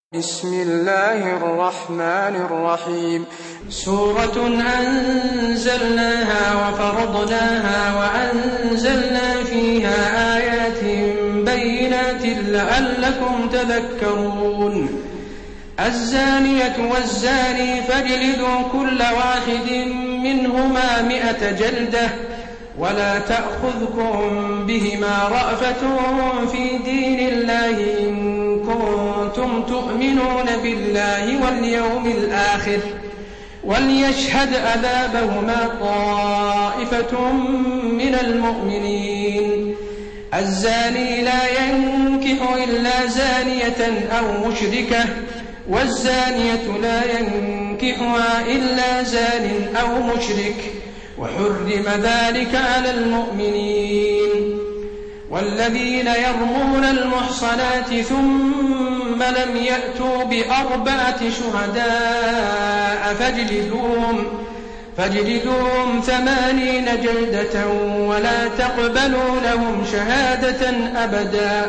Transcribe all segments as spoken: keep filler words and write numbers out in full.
بسم الله الرحمن الرحيم. سورة أنزلناها وفرضناها وأنزلنا فيها آيات بينات لعلكم تذكرون. الزانية والزاني فاجلدوا كل واحد منهما مئة جلدة ولا تأخذكم بهما رأفة في دين الله إن كنتم تؤمنون بالله واليوم الآخر وليشهد عذابهما طائفة من المؤمنين. الزاني لا ينكح إلا زانية أو مشركة والزانية لا ينكحها إلا زان أو مشرك وحرم ذلك على المؤمنين. والذين يرمون المحصنات ثم لم يأتوا بأربعة شهداء فاجلدوهم, فاجلدوهم ثمانين جلدة ولا تقبلوا لهم شهادة أبدا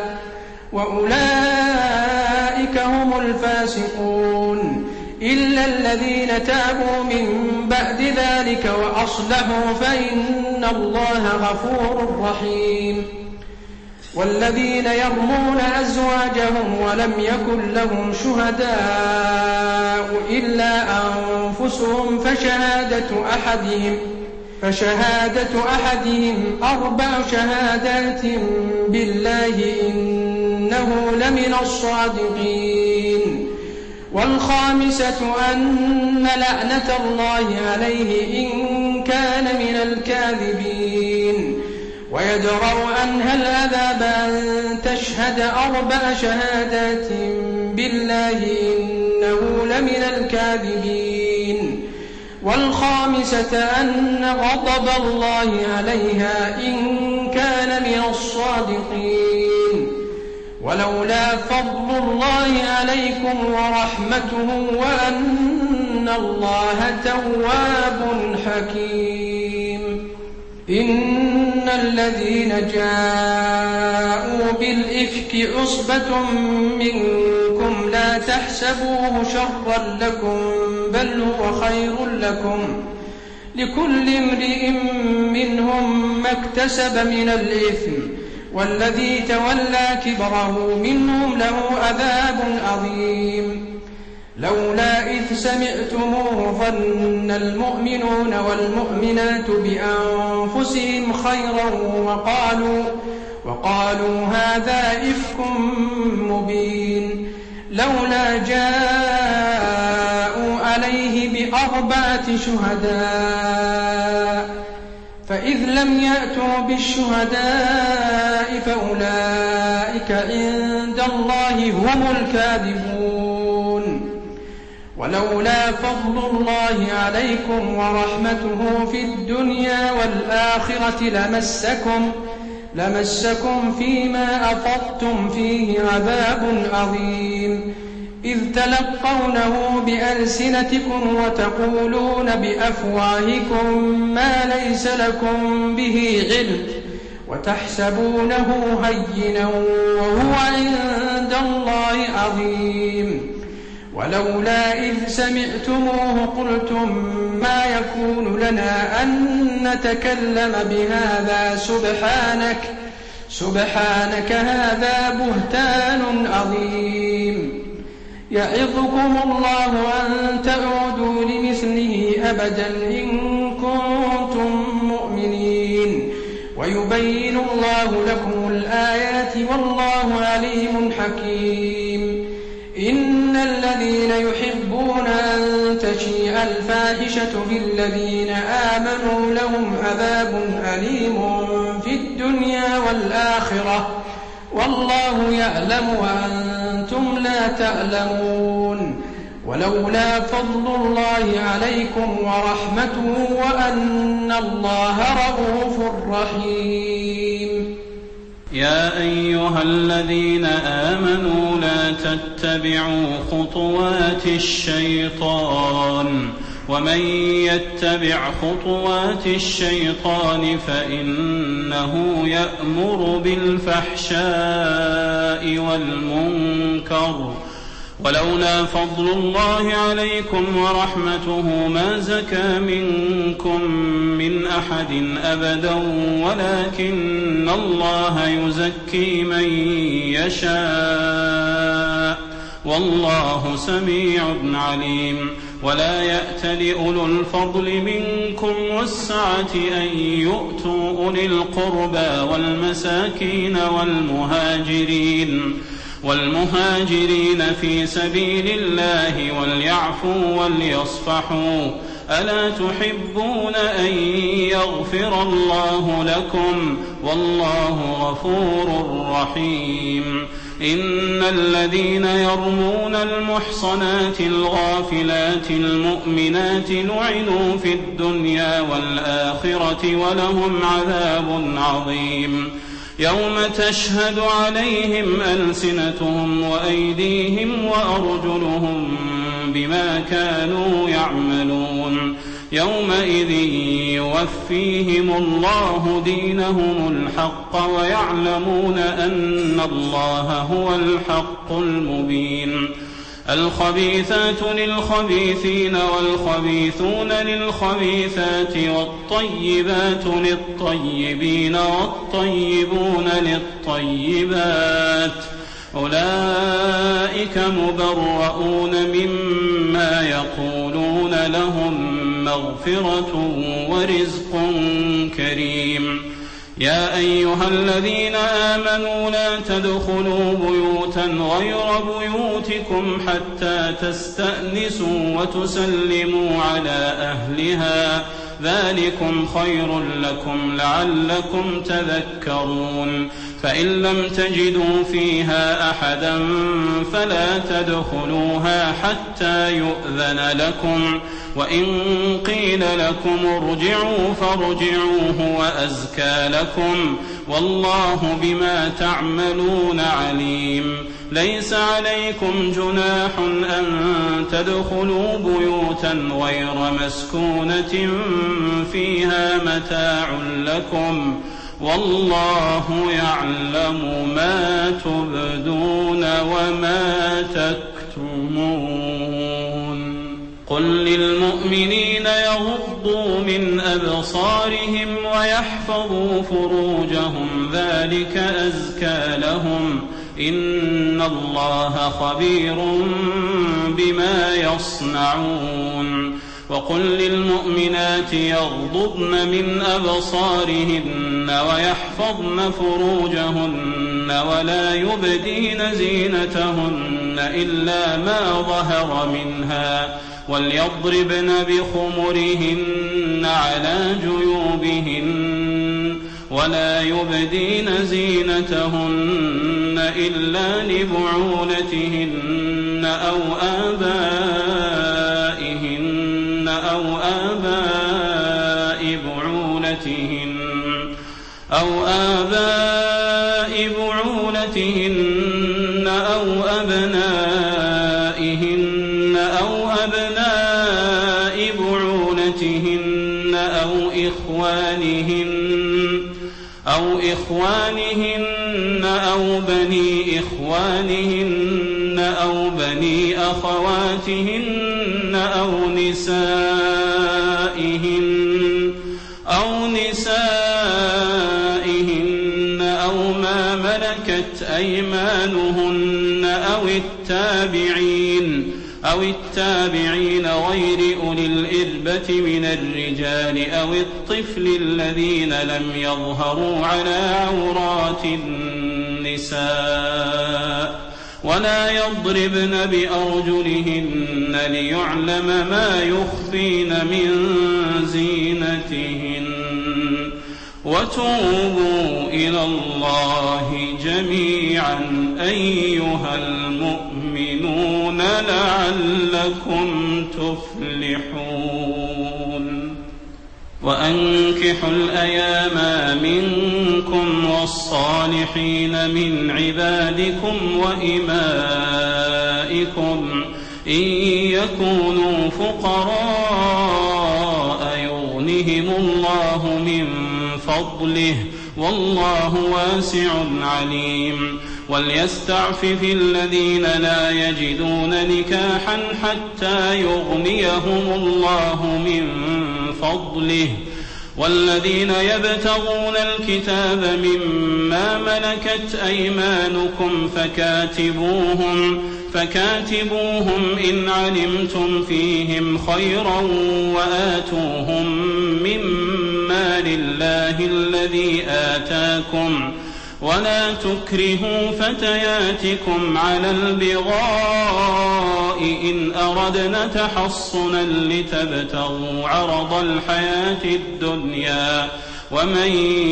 وأولئك هم الفاسقون إلا الذين تابوا من بعد ذلك وأصلحوا فإن الله غفور رحيم. والذين يرمون أزواجهم ولم يكن لهم شهداء إلا أنفسهم فشهادة أحدهم, فشهادة أحدهم أربع شهادات بالله إنه لمن الصادقين. والخامسة أن لعنة الله عليه إن كان من الكاذبين. ويدرأ عنها العذاب أن تشهد أربع شهادات بالله إنه لمن الكاذبين. والخامسة أن غضب الله عليها إن كان من الصادقين. ولولا فضل الله عليكم ورحمته وأن الله تواب حكيم. إن الذين جاءوا بالإفك عصبة منكم لا تحسبوه شرا لكم بل هو خير لكم لكل امرئ منهم ما اكتسب من الإثم والذي تولى كبره منهم له عذاب عظيم. لولا إذ سمعتموه ظن المؤمنون والمؤمنات بأنفسهم خيرا وقالوا, وقالوا هذا إفك مبين. لولا جاءوا عليه بأربعة شهداء فإذ لم يأتوا بالشهداء فأولئك عند الله هم الكاذبون. ولولا فضل الله عليكم ورحمته في الدنيا والآخرة لمسكم, لمسكم فيما أفضتم فيه عذاب عظيم. إذ تلقونه بألسنتكم وتقولون بأفواهكم ما ليس لكم به علم وتحسبونه هينا وهو عند الله عظيم. ولولا إذ سمعتموه قلتم ما يكون لنا أن نتكلم بهذا سبحانك, سبحانك هذا بهتان عظيم. يعظكم الله أن تعودوا لمثله أبدا إن كنتم مؤمنين ويبين الله لكم الآيات والله عليم حكيم. إن الذين يحبون أن تشيع الفاحشة في الذين آمنوا لهم عذاب أليم في الدنيا والآخرة والله يعلم وأنتم لا تعلمون. ولولا فضل الله عليكم ورحمته وأن الله رءوف رحيم. يا أيها الذين آمنوا لا تتبعوا خطوات الشيطان ومن يتبع خطوات الشيطان فإنه يأمر بالفحشاء والمنكر ولولا فضل الله عليكم ورحمته ما زكى منكم من أحد أبدا ولكن الله يزكي من يشاء والله سميع عليم. ولا يأتل أولو الفضل منكم والسعة أن يؤتوا أولي القربى والمساكين والمهاجرين والمهاجرين في سبيل الله وليعفوا وليصفحوا ألا تحبون أن يغفر الله لكم والله غفور رحيم. إن الذين يرمون المحصنات الغافلات المؤمنات لعنوا في الدنيا والآخرة ولهم عذاب عظيم. يوم تشهد عليهم ألسنتهم وأيديهم وأرجلهم بما كانوا يعملون يومئذ يوفيهم الله دينهم الحق ويعلمون أن الله هو الحق المبين. الخبيثات للخبيثين والخبيثون للخبيثات والطيبات للطيبين والطيبون للطيبات أولئك مبرؤون مما يقولون لهم مغفرة ورزق كريم. يا أيها الذين آمنوا لا تدخلوا بيوتا غير بيوتكم حتى تستأنسوا وتسلموا على أهلها ذلكم خير لكم لعلكم تذكرون. فإن لم تجدوا فيها أحدا فلا تدخلوها حتى يؤذن لكم وإن قيل لكم ارجعوا فارجعوا هو أزكى لكم والله بما تعملون عليم. ليس عليكم جناح أن تدخلوا بيوتا غير مسكونة فيها متاع لكم والله يعلم ما تبدون وما تكتمون. قل للمؤمنين يغضوا من أبصارهم ويحفظوا فروجهم ذلك أزكى لهم إن الله خبير بما يصنعون. وقل للمؤمنات يغضضن من أبصارهن ويحفظن فروجهن ولا يبدين زينتهن إلا ما ظهر منها وليضربن بخمرهن على جيوبهن ولا يبدين زينتهن إلا لبعولتهن أو آبائهن أو آباء بعولتهن أو آباء بعولتهن أو أبنائهن أو أبناء بعولتهن أو إخوانهن أو إخوانهن أو بني إخوانهن أو بني أخواتهن أو نسائهن أو نسائهن أو ما ملكت أيمانهن أو التابعين أو التابعين غير أولي الإربة من الرجال أو الطفل الذين لم يظهروا على عورات النساء ولا يضربن بأرجلهن ليعلم ما يخفين من زينتهن. وتوبوا إلى الله جميعا أيها المؤمنون لعلكم تفلحون. وأنكحوا الأيام منكم والصالحين من عبادكم وإمائكم إن يكونوا فقراء يغنهم الله من فضله والله واسع عليم. وليستعفف الذين لا يجدون نكاحا حتى يغنيهم الله من فضله والذين يبتغون الكتاب مما ملكت أيمانكم فكاتبوهم فكاتبوهم إن علمتم فيهم خيرا وآتوهم مما لله الذي آتاكم ولا تكرهوا فتياتكم على البغاء إن أردنا تحصنا لتبتغوا عرض الحياة الدنيا ومن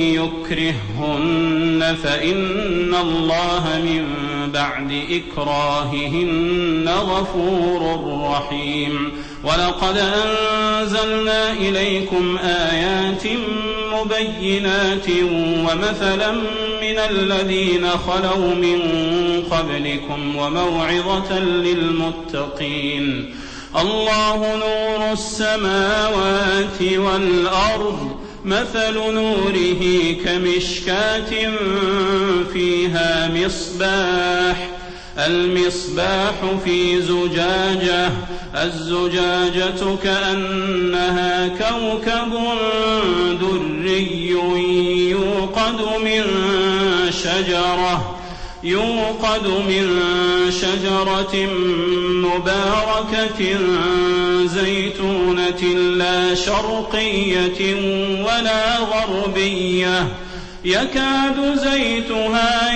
يكرههن فإن الله من بعد إكراههن غفور رحيم. ولقد أنزلنا إليكم آيات مبينات ومثلا من الذين خلوا من قبلكم وموعظة للمتقين. الله نور السماوات والأرض مثل نوره كمشكاة فيها مصباح المصباح في زجاجة الزجاجة كأنها كوكب دري يوقد من شجرة يوقد من شجرة مباركة زيتونة لا شرقية ولا غربية يكاد زيتها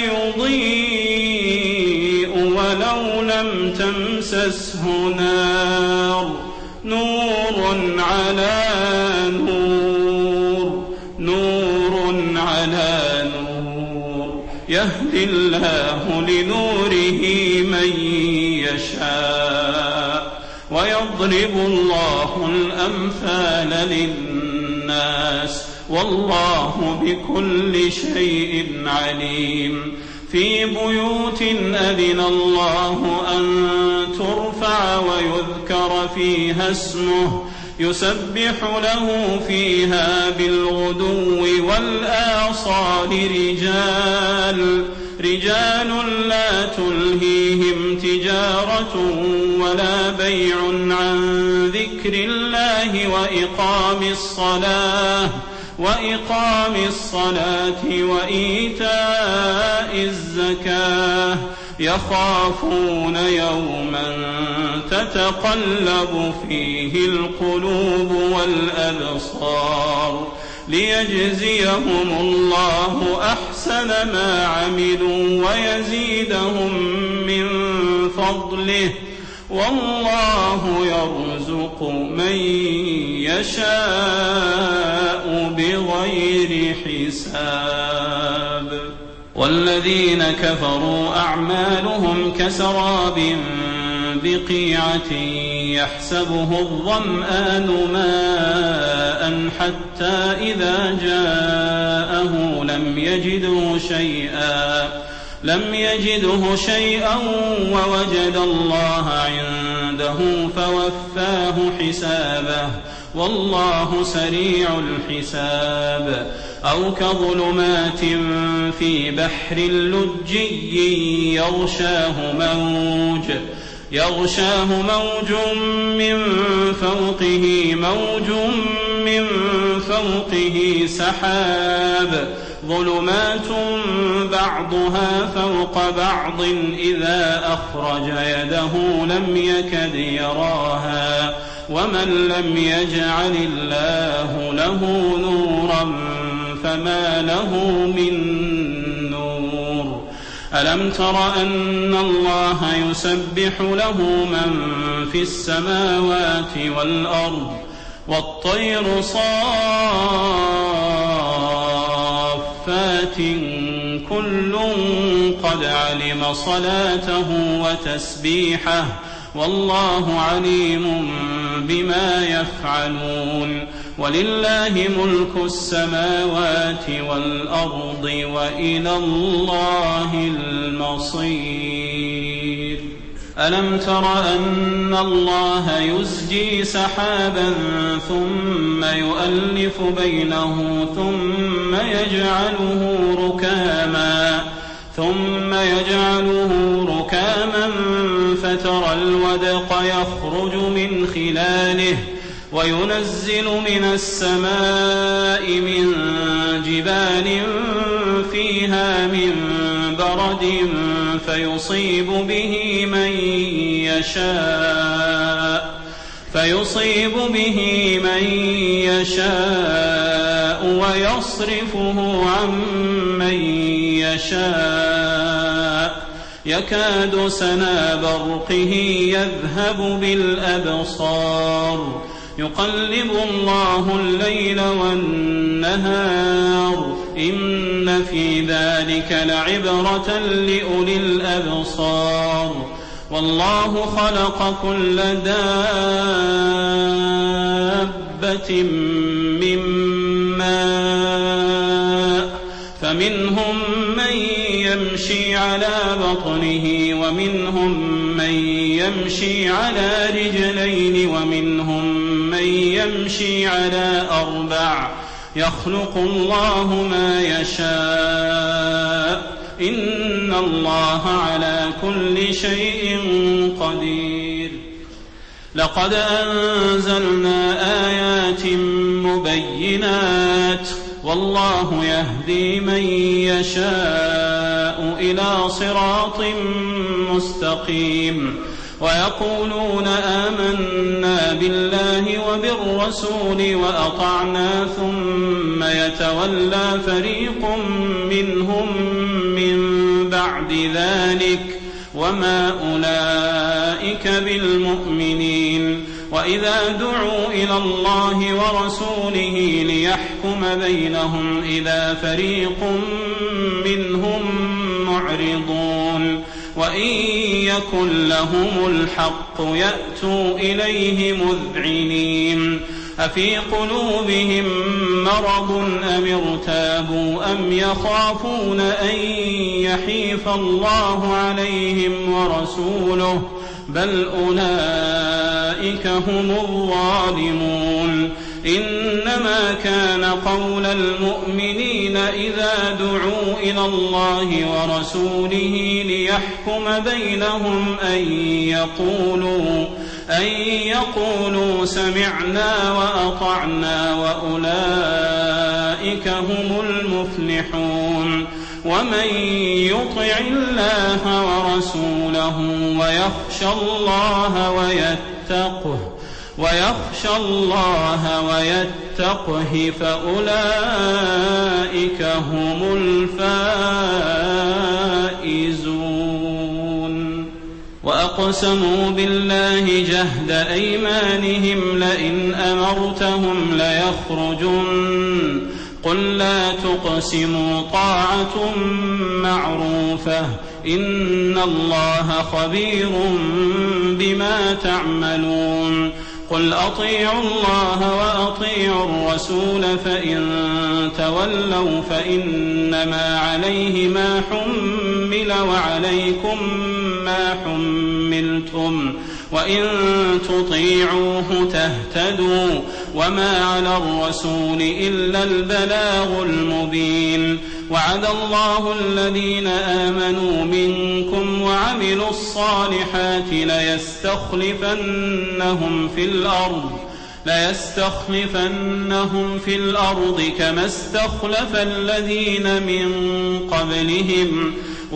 يضيء ولو لم تمسسه نار نور على نور نور على نور يهدي الله لنوره من يشاء ويضرب الله الأمثال للناس والله بكل شيء عليم. في بيوت أذن الله أن ترفع ويذكر فيها اسمه يسبح له فيها بالغدو والآصال رجال رجال لا تلهيهم تجارة ولا بيع عن ذكر الله وإقام الصلاة وإقام الصلاة وإيتاء الزكاة يخافون يوما تتقلب فيه القلوب والأبصار ليجزيهم الله أحسن ما عملوا ويزيدهم من فضله والله يرزق من يشاء بغير حساب. والذين كفروا أعمالهم كسراب بقيعة يحسبه الظمآن ماء حتى إذا جاءه لم يجده شيئا لم يجده شيئا ووجد الله عنده فوفاه حسابه والله سريع الحساب. أو كظلمات في بحر لجي يغشاه موج يغشاه موج من فوقه موج من فوقه سحاب ظلمات بعضها فوق بعض إذا أخرج يده لم يكد يراها ومن لم يجعل الله له نورا فما له من نور. ألم تر أن الله يسبح له من في السماوات والأرض والطير صافات كل قد علم صلاته وتسبيحه والله عليم بما يفعلون. ولله ملك السماوات والأرض وإلى الله المصير. ألم تر أن الله يزجي سحابا ثم يؤلف بينه ثم يجعله ركاما ثم يجعله ركاما فترى الودق يخرج من خلاله وينزل من السماء من جبال فيها من برد فيصيب به من يشاء فيصيب به من يشاء ويصرفه عن من يشاء يكاد سنا برقه يذهب بالأبصار يقلب الله الليل والنهار إن في ذلك لعبرة لأولي الأبصار والله خلق كل دابة من ماء فمنهم من يمشي على بطنه ومنهم من يمشي على رجلين ومنهم من يمشي على أربع يخلق الله ما يشاء إن الله على كل شيء قدير لقد أنزلنا آيات مبينات والله يهدي من يشاء إلى صراط مستقيم ويقولون آمنا بالله وبالرسول وأطعنا ثم يتولى فريق منهم من بعد ذلك وما أولئك بالمؤمنين وإذا دعوا إلى الله ورسوله ليحكم بينهم إذا فريق منهم معرضون وإن يكن لهم الحق يأتوا إليه مذعنين أفي قلوبهم مرض أم ارتابوا أم يخافون أن يحيف الله عليهم ورسوله بل أولئك هم الظالمون إنما كان قول المؤمنين إذا دعوا إلى الله ورسوله ليحكم بينهم أن يقولوا أن يقولوا سمعنا وأطعنا وأولئك هم المفلحون ومن يطع الله ورسوله ويخشى الله ويتقه ويخشى الله ويتقه فأولئك هم الفائزون وأقسموا بالله جهد أيمانهم لئن أمرتهم ليخرجن قل لا تقسموا طاعة معروفة إن الله خبير بما تعملون قل أطيعوا الله وأطيعوا الرسول فإن تولوا فإنما عليه ما حمل وعليكم ما حملتم وإن تطيعوه تهتدوا وما على الرسول إلا البلاغ المبين وعد الله الذين آمنوا منكم وعملوا الصالحات ليستخلفنهم في الأرض ليستخلفنهم في الأرض كما استخلف الذين من قبلهم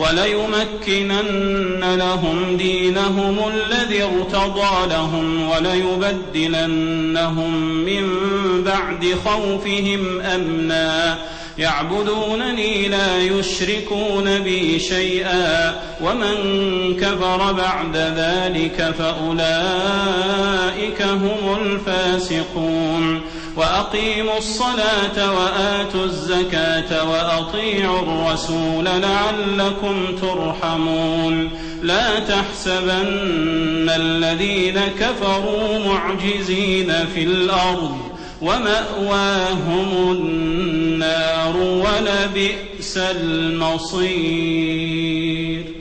وليمكنن لهم دينهم الذي ارتضى لهم وليبدلنهم من بعد خوفهم أمنا يعبدونني لا يشركون بي شيئا ومن كفر بعد ذلك فأولئك هم الفاسقون وأقيموا الصلاة وآتوا الزكاة وأطيعوا الرسول لعلكم ترحمون لا تحسبن الذين كفروا معجزين في الأرض ومأواهم النار ولبئس المصير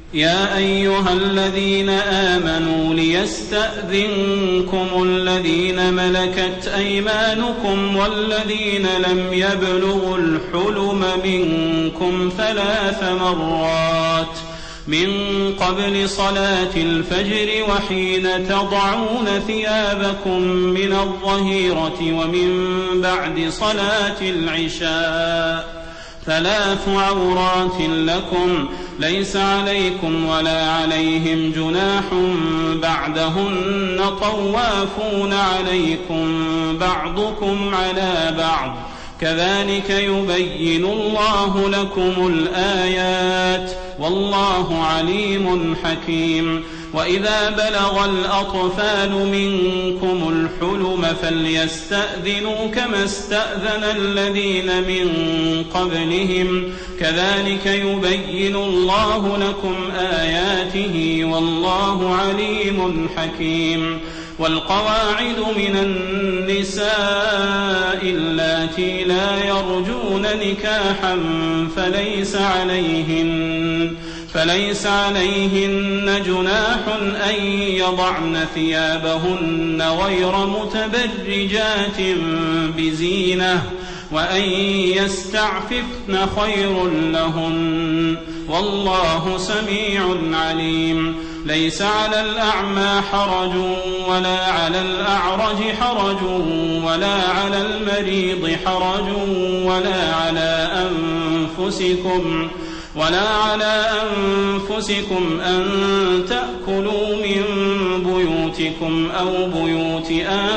يا أيها الذين آمنوا ليستأذنكم الذين ملكت أيمانكم والذين لم يبلغوا الحلم منكم ثلاث مرات من قبل صلاة الفجر وحين تضعون ثيابكم من الظهيرة ومن بعد صلاة العشاء ثلاث عورات لكم ليس عليكم ولا عليهم جناح بعدهن طوافون عليكم بعضكم على بعض كذلك يبين الله لكم الآيات والله عليم حكيم. وإذا بلغ الأطفال منكم الحلم فليستأذنوا كما استأذن الذين من قبلهم كذلك يبين الله لكم آياته والله عليم حكيم. والقواعد من النساء اللاتي لا يرجون نكاحا فليس عليهن فليس عليهن جناح أن يضعن ثيابهن غير متبرجات بزينة وأن يستعففن خير لهن والله سميع عليم. ليس على الأعمى حرج ولا على الأعرج حرج ولا على المريض حرج ولا على أنفسكم ولا على أنفسكم أن تأكلوا من بيوتكم أو بيوت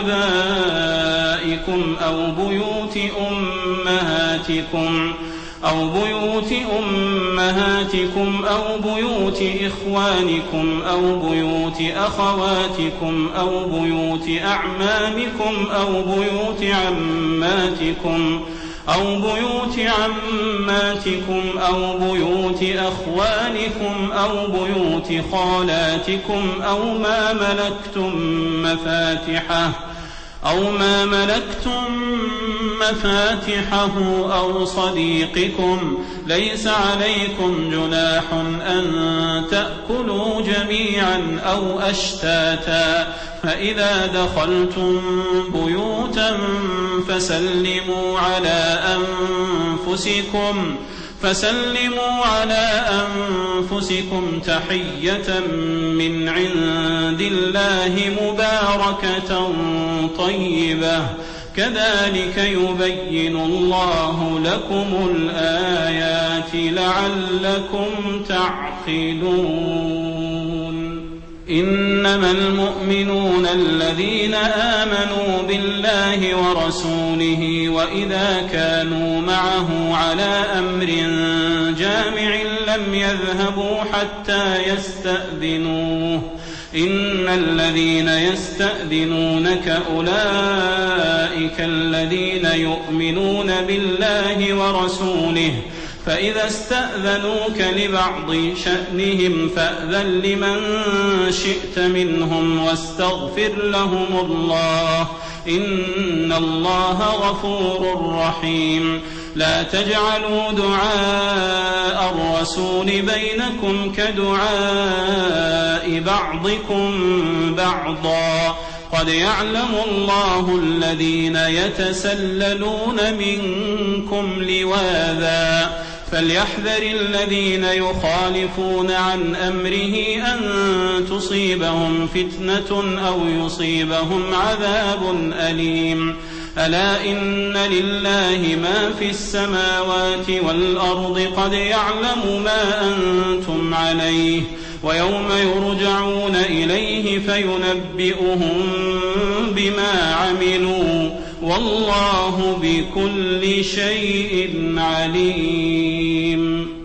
آبائكم أو بيوت أمهاتكم أو بيوت أمهاتكم أو بيوت إخوانكم أو بيوت أخواتكم أو بيوت أعمامكم أو بيوت عماتكم أو بيوت عماتكم أو بيوت أخوانكم أو بيوت خالاتكم أو ما ملكتم مفاتحه أو ما ملكتم مفاتحه أو صديقكم ليس عليكم جناح أن تأكلوا جميعا أو أشتاتا فإذا دخلتم بيوتا فسلموا على أنفسكم فسلموا على أنفسكم تحية من عند الله مباركة طيبة كذلك يبين الله لكم الآيات لعلكم تعقلون. إنما المؤمنون الذين آمنوا بالله ورسوله وإذا كانوا معه على أمر جامع لم يذهبوا حتى يستأذنوه إن الذين يستأذنونك أولئك الذين يؤمنون بالله ورسوله فإذا استأذنوك لبعض شأنهم فأذن لمن شئت منهم واستغفر لهم الله إن الله غفور رحيم. لا تجعلوا دعاء الرسول بينكم كدعاء بعضكم بعضا قد يعلم الله الذين يتسللون منكم لواذا فليحذر الذين يخالفون عن أمره أن تصيبهم فتنة أو يصيبهم عذاب أليم. ألا إن لله ما في السماوات والأرض قد يعلم ما أنتم عليه ويوم يرجعون إليه فينبئهم بما عملوا والله بكل شيء عليم.